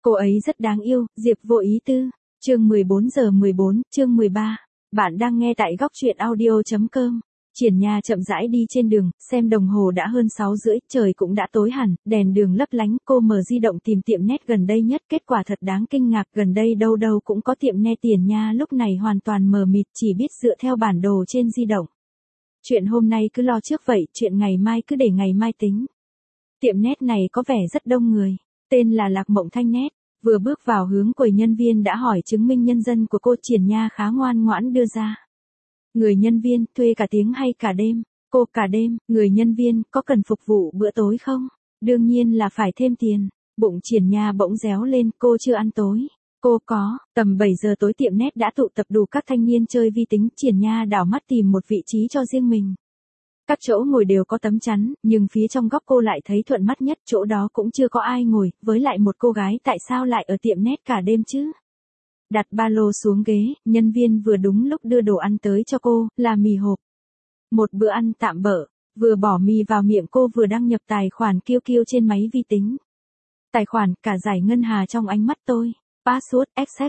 Cô ấy rất đáng yêu, Diệp Vô Ý Tư. Chương 14:14, chương 13. Bạn đang nghe tại góc truyện audio.com. Triển Nha chậm rãi đi trên đường, xem đồng hồ đã hơn 6:30, trời cũng đã tối hẳn, đèn đường lấp lánh, cô mở di động tìm tiệm net gần đây nhất, kết quả thật đáng kinh ngạc, gần đây đâu đâu cũng có tiệm net. Triển Nha lúc này hoàn toàn mờ mịt, chỉ biết dựa theo bản đồ trên di động. Chuyện hôm nay cứ lo trước vậy, chuyện ngày mai cứ để ngày mai tính. Tiệm net này có vẻ rất đông người, tên là Lạc Mộng Thanh Net. Vừa bước vào hướng quầy, nhân viên đã hỏi chứng minh nhân dân của cô. Triển Nha khá ngoan ngoãn đưa ra. Người nhân viên, thuê cả tiếng hay cả đêm? Cô, cả đêm. Người nhân viên, có cần phục vụ bữa tối không? Đương nhiên là phải thêm tiền. Bụng Triển Nha bỗng réo lên, cô chưa ăn tối. Cô có. Tầm 7 giờ tối tiệm net đã tụ tập đủ các thanh niên chơi vi tính. Triển Nha đảo mắt tìm một vị trí cho riêng mình. Các chỗ ngồi đều có tấm chắn, nhưng phía trong góc cô lại thấy thuận mắt nhất, chỗ đó cũng chưa có ai ngồi, với lại một cô gái tại sao lại ở tiệm net cả đêm chứ? Đặt ba lô xuống ghế, nhân viên vừa đúng lúc đưa đồ ăn tới cho cô, là mì hộp. Một bữa ăn tạm bợ, vừa bỏ mì vào miệng cô vừa đăng nhập tài khoản QQ trên máy vi tính. Tài khoản, cả giải ngân hà trong ánh mắt tôi. Password,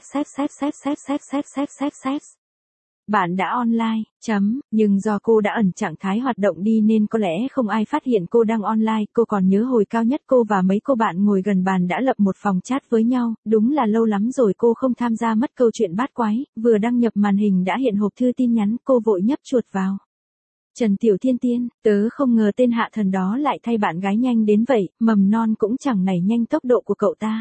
access. Bạn đã online, nhưng do cô đã ẩn trạng thái hoạt động đi nên có lẽ không ai phát hiện cô đang online. Cô còn nhớ hồi cao nhất cô và mấy cô bạn ngồi gần bàn đã lập một phòng chat với nhau, đúng là lâu lắm rồi cô không tham gia mất câu chuyện bát quái. Vừa đăng nhập màn hình đã hiện hộp thư tin nhắn, cô vội nhấp chuột vào. Trần Tiểu Thiên Tiên, tớ không ngờ tên Hạ Thần đó lại thay bạn gái nhanh đến vậy, mầm non cũng chẳng nảy nhanh tốc độ của cậu ta.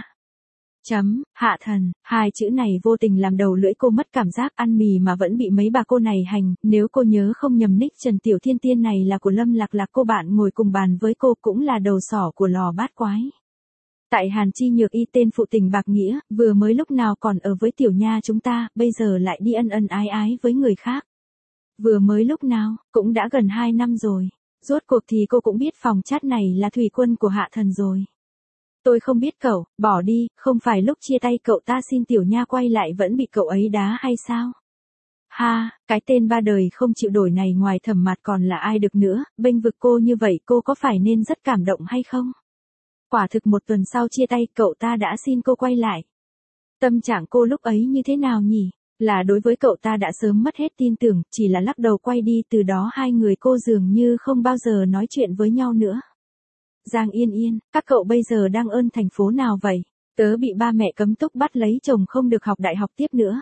Hạ Thần, hai chữ này vô tình làm đầu lưỡi cô mất cảm giác, ăn mì mà vẫn bị mấy bà cô này hành. Nếu cô nhớ không nhầm, nick Trần Tiểu Thiên Tiên này là của Lâm Lạc Lạc, cô bạn ngồi cùng bàn với cô cũng là đầu sỏ của lò bát quái. Tại Hàn Chi Nhược Y, tên phụ tình bạc nghĩa, vừa mới lúc nào còn ở với Tiểu Nha chúng ta, bây giờ lại đi ân ân ái ái với người khác. Vừa mới lúc nào, cũng đã gần 2 năm rồi. Rốt cuộc thì cô cũng biết phòng chat này là thủy quân của Hạ Thần rồi. Tôi không biết cậu, bỏ đi, không phải lúc chia tay cậu ta xin Tiểu Nha quay lại vẫn bị cậu ấy đá hay sao? Ha, cái tên ba đời không chịu đổi này ngoài Thẩm Mạt còn là ai được nữa, bênh vực cô như vậy cô có phải nên rất cảm động hay không? Quả thực một tuần sau chia tay cậu ta đã xin cô quay lại. Tâm trạng cô lúc ấy như thế nào nhỉ? Là đối với cậu ta đã sớm mất hết tin tưởng, chỉ là lắc đầu quay đi, từ đó hai người cô dường như không bao giờ nói chuyện với nhau nữa. Giang Yên Yên, các cậu bây giờ đang ơn thành phố nào vậy? Tớ bị ba mẹ cấm túc bắt lấy chồng không được học đại học tiếp nữa.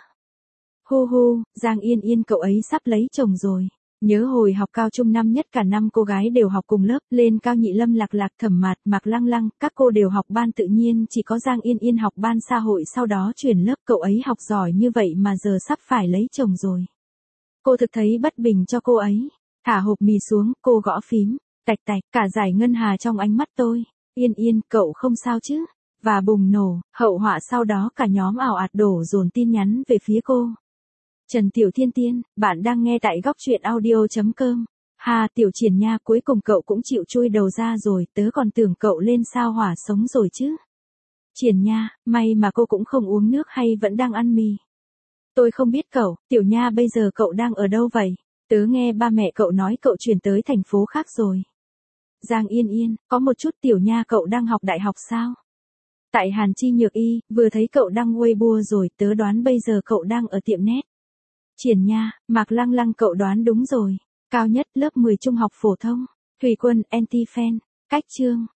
Hu hu, Giang Yên Yên cậu ấy sắp lấy chồng rồi. Nhớ hồi học cao trung năm nhất cả năm cô gái đều học cùng lớp, lên cao nhị Lâm Lạc Lạc, Thẩm Mạt, Mạc Lăng Lăng, các cô đều học ban tự nhiên, chỉ có Giang Yên Yên học ban xã hội, sau đó chuyển lớp. Cậu ấy học giỏi như vậy mà giờ sắp phải lấy chồng rồi. Cô thực thấy bất bình cho cô ấy. Thả hộp mì xuống, cô gõ phím. Tạch tạch, cả giải ngân hà trong ánh mắt tôi. Yên Yên, cậu không sao chứ? Và bùng nổ, hậu họa sau đó cả nhóm ào ạt đổ dồn tin nhắn về phía cô. Trần Tiểu Thiên Tiên, bạn đang nghe tại góc truyện audio.com. Ha, Tiểu Triển Nha, cuối cùng cậu cũng chịu chui đầu ra rồi, tớ còn tưởng cậu lên sao hỏa sống rồi chứ. Triển Nha, may mà cô cũng không uống nước hay vẫn đang ăn mì. Tôi không biết cậu, Tiểu Nha bây giờ cậu đang ở đâu vậy? Tớ nghe ba mẹ cậu nói cậu chuyển tới thành phố khác rồi. Giang Yên Yên, có một chút. Tiểu Nha cậu đang học đại học sao? Tại Hàn Chi Nhược Y, vừa thấy cậu đăng Weibo rồi, tớ đoán bây giờ cậu đang ở tiệm net. Triển Nha, Mạc Lăng Lăng cậu đoán đúng rồi. Cao nhất lớp 10 trung học phổ thông. Thủy quân, anti-fan. Cách chương.